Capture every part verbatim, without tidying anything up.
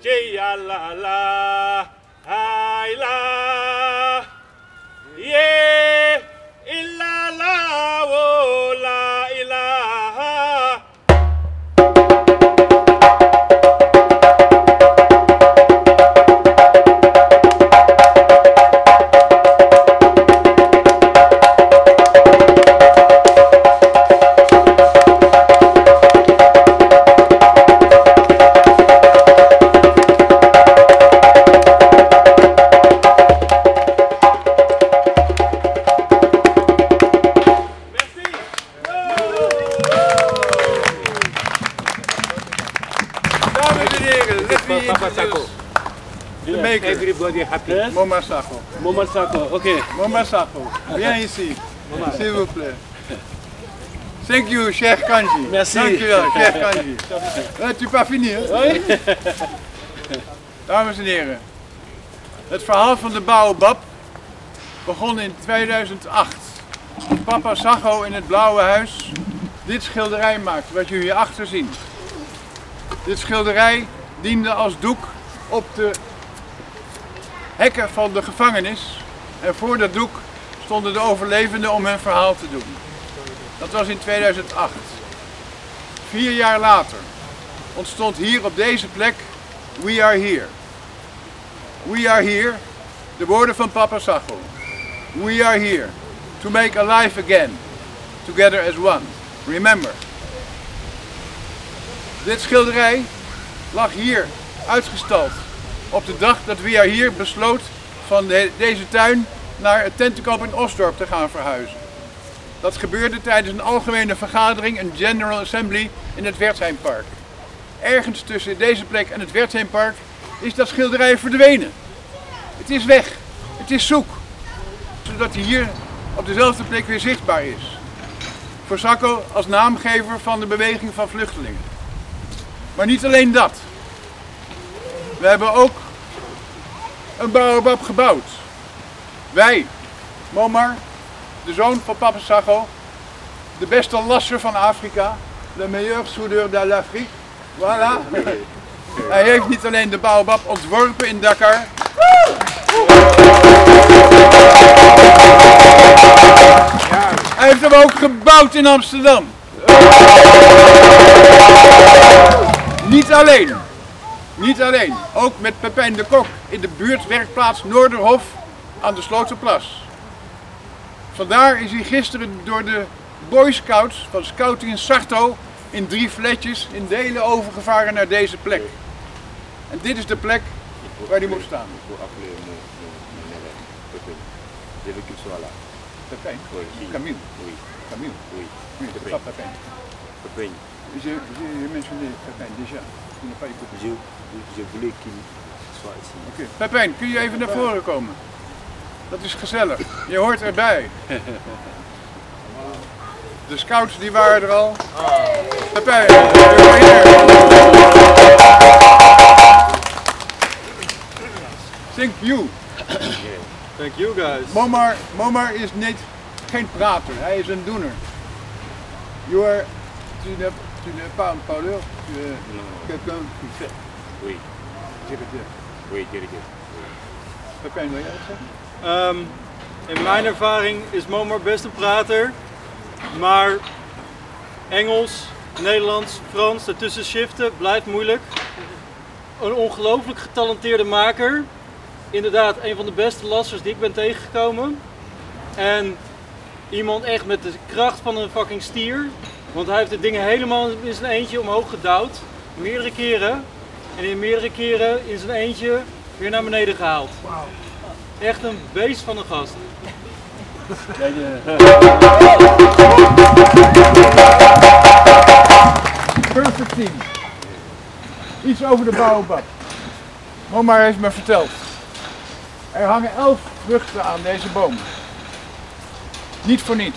Jaya la la, hai la, yeah, illa la, oh la ilaha. Papa Sakho. The maker. Everybody happy. Yes? Momar Sakho. Momar Sakho, ok. Momar Sakho. Viens ici. S'il vous plaît. Thank you, cher Kanji. Merci. Dankjewel, cher Kanji. Het is pas fini, hè? Oui? Dames en heren. Het verhaal van de baobab begon in tweeduizend acht. Toen Papa Sakho in het Blauwe Huis dit schilderij maakte, wat jullie hierachter zien. Dit schilderij diende als doek op de hekken van de gevangenis. En voor dat doek stonden de overlevenden om hun verhaal te doen. Dat was in tweeduizend acht. Vier jaar later ontstond hier op deze plek We Are Here. We are here, de woorden van Papa Sakho. We are here to make alive again, together as one. Remember. Dit schilderij lag hier uitgestald op de dag dat We Are Here besloot van de, deze tuin naar het tentenkamp in Osdorp te gaan verhuizen. Dat gebeurde tijdens een algemene vergadering, een General Assembly in het Wertheimpark. Ergens tussen deze plek en het Wertheimpark is dat schilderij verdwenen. Het is weg, het is zoek, zodat hij hier op dezelfde plek weer zichtbaar is. Voor Sakho als naamgever van de beweging van vluchtelingen. Maar niet alleen dat. We hebben ook een baobab gebouwd. Wij, Momar, de zoon van Papa Sakho, de beste lasser van Afrika, le meilleur soudeur de l'Afrique. Voilà. Hij heeft niet alleen de baobab ontworpen in Dakar. Hij heeft hem ook gebouwd in Amsterdam. Niet alleen. Niet alleen. Ook met Pepijn de Kok in de buurtwerkplaats Noorderhof aan de Sloterplas. Vandaar is hij gisteren door de Boy Scouts van Scouting in Sarto in drie fletjes in delen overgevaren naar deze plek. En dit is de plek waar hij moet staan. Pepijn? Camille? Camille? Oui, c'est pas Pepijn. Pepijn. Je, je mentionné Pepijn déjà. Tu n'as pas écouté. Je, je voulais qu'il soit ici. Oké. Okay. Pepijn, kun je even naar voren komen? Dat is gezellig. Je hoort erbij. De scouts die waren er al. Pepijn, thank you. Thank you guys. Momar, Momar is niet, geen prater, hij is een doener. You are, tu n'es tu n'es pas un parleur, tu es quelqu'un qui fait. Oui. Directeur. Oui, directeur. Pepijn, wil jij het zeggen? Um, in mijn ervaring is Momar best een prater, maar Engels, Nederlands, Frans, ertussen shiften blijft moeilijk. Een ongelooflijk getalenteerde maker. Inderdaad, een van de beste lassers die ik ben tegengekomen. En iemand echt met de kracht van een fucking stier. Want hij heeft de dingen helemaal in zijn eentje omhoog gedouwd. Meerdere keren. En in meerdere keren in zijn eentje weer naar beneden gehaald. Echt een beest van een gast. Perfect team. Iets over de baobab. Momar heeft me verteld. Er hangen elf vruchten aan deze boom. Niet voor niets.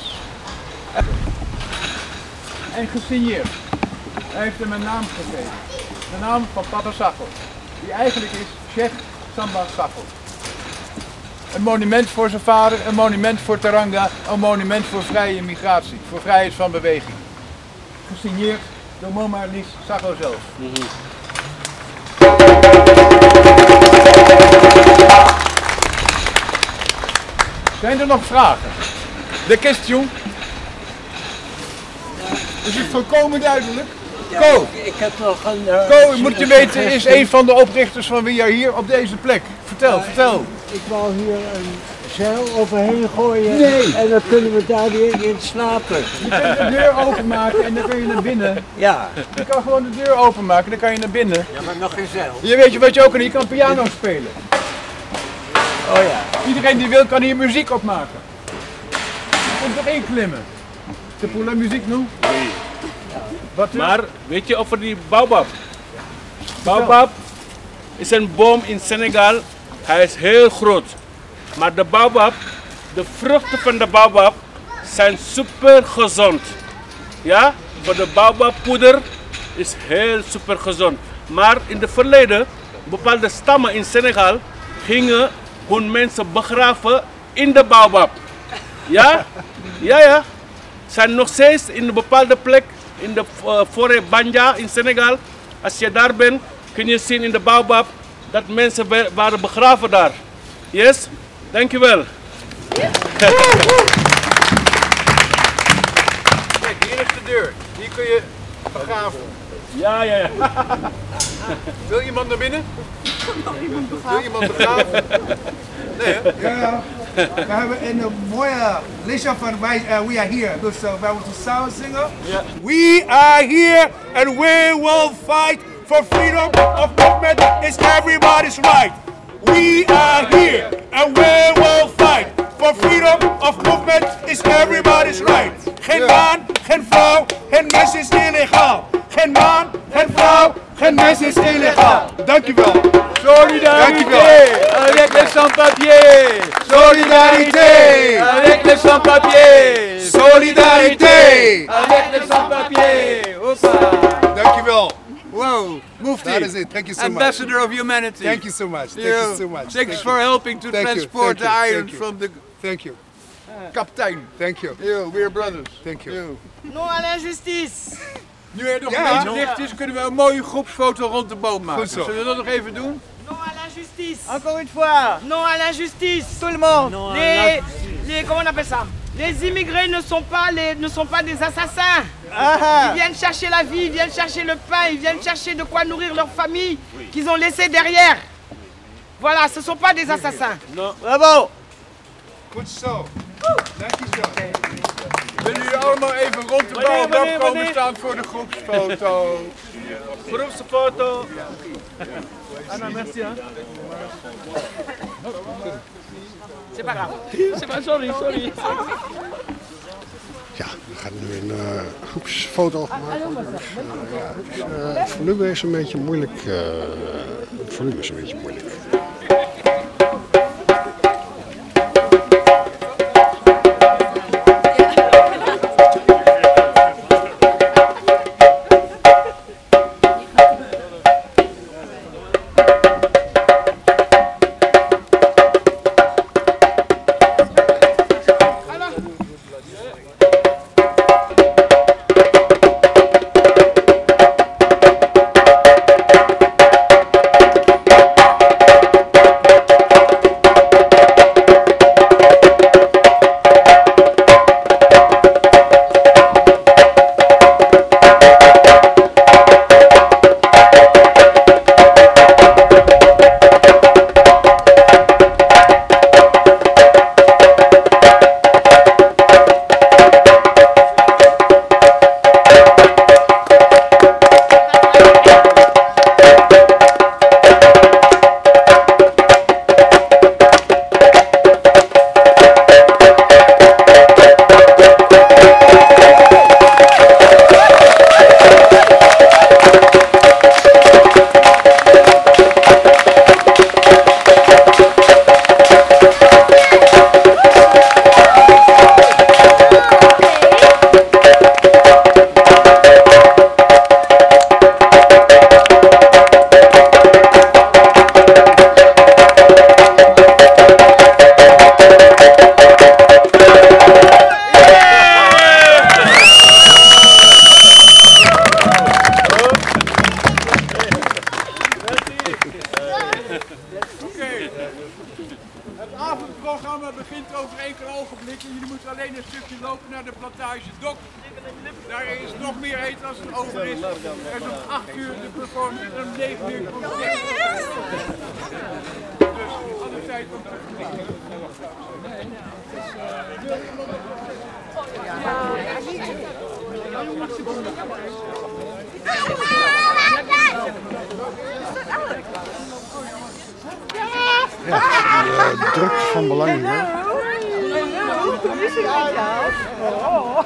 En gesigneerd. Hij heeft hem een naam gegeven. De naam van Papa Sakho. Die eigenlijk is Sheikh Samba Sakho. Een monument voor zijn vader, een monument voor Teranga, een monument voor vrije migratie, voor vrijheid van beweging. Gesigneerd door Momar Sakho zelf. Mm-hmm. Zijn er nog vragen? De question? Is het volkomen duidelijk? Ko, Ik heb nog een... Uh, Ko, moet je weten, is een van de oprichters van We Are Here op deze plek. Vertel, vertel. Ik wou hier een zeil overheen gooien. Nee. En dan kunnen we daar weer in slapen. Je kunt de deur openmaken en dan kan je naar binnen. Ja. Je kan gewoon de deur openmaken en dan kan je naar binnen. Ja, maar nog geen zeil. Je weet je wat je ook kan, je kan piano spelen. Oh ja. Iedereen die wil kan hier muziek opmaken. Je kunt erin klimmen. C'est pour la musique, non? Wat is? Maar weet je over die baobab? Baobab is een boom in Senegal. Hij is heel groot. Maar de baobab, de vruchten van de baobab zijn super gezond. Ja, voor de baobabpoeder is heel super gezond. Maar in het verleden, bepaalde stammen in Senegal gingen hun mensen begraven in de baobab. Ja, ja, ja. Zijn nog steeds in een bepaalde plek in de uh, forêt Banja in Senegal. Als je daar bent, kun je zien in de baobab dat mensen be- waren begraven daar. Yes? Dankjewel. Kijk, hier is de deur. Hier kun je begraven. Ja, ja, ja. Wil iemand naar binnen? Wil iemand begraven? Nee, hè? Ja, we hebben een mooie liedje van wij, uh, We Are Here. Dus uh, wij moeten samen zingen. Ja. We are here and we will fight for freedom of movement. It's everybody's right. We are here and we will fight for freedom of movement. It's everybody's right. Geen man, geen vrouw, geen mens is illegaal. Geen man, geen vrouw, geen mens is illegaal. Dankjewel. Solidarité avec les sans-papiers. Solidarité. Avec les sans-papiers. Solidarité. Avec les sans-papiers. Hoppa. Dankjewel. Wow, Mufti. That is it. Thank you so much. Ambassador of Humanity. Thank you so much. Thank you so much. Thanks Thank for you. helping to Thank you, transport thank the you, iron thank you. from the Thank you. kapitein. Thank you. Yo, we're brothers. Thank you. Yo. Non à l'injustice. Nu er nog Ja. een beetje licht is, kunnen we een mooie groepsfoto rond de boom maken. Goed zo. Zullen we dat nog even doen? Non à l'injustice. Encore une fois. Non à l'injustice. Tout le monde. Non les, les, comment on appelle ça? Les immigrés ne sont pas, les, ne sont pas des assassins. Ah, Ils viennent chercher la vie, ils viennent chercher le pain, ils viennent chercher de quoi nourrir leur famille qu'ils ont laissé derrière. Voilà, ce ne sont pas des assassins. bravo. Goed zo. Dankjewel. Willen jullie allemaal even rond de Wanneer, boom wanneer, komen wanneer? staan voor de groepsfoto? Groepsfoto. Anna, merci. Hein. C'est pas grave. C'est pas, sorry, sorry. Ja, we gaan nu een uh, groepsfoto maken. Uh, ja, het, is, uh, het volume is een beetje moeilijk. Uh, het volume is een beetje moeilijk. programma begint over enkele ogenblikken. Jullie moeten alleen een stukje lopen naar de plantage Dok. Daar is nog meer eten als het over is. Er is om acht uur de performance en om negen uur komt het. Dus alle tijd om te genieten. Ja, die druk is van belang hier. Hoe is het met jou? Oh.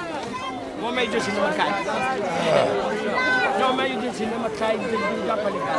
Wat mij dus in mijn kijk. Nou, mij dus in mijn kijk, dit doe dat wel ik.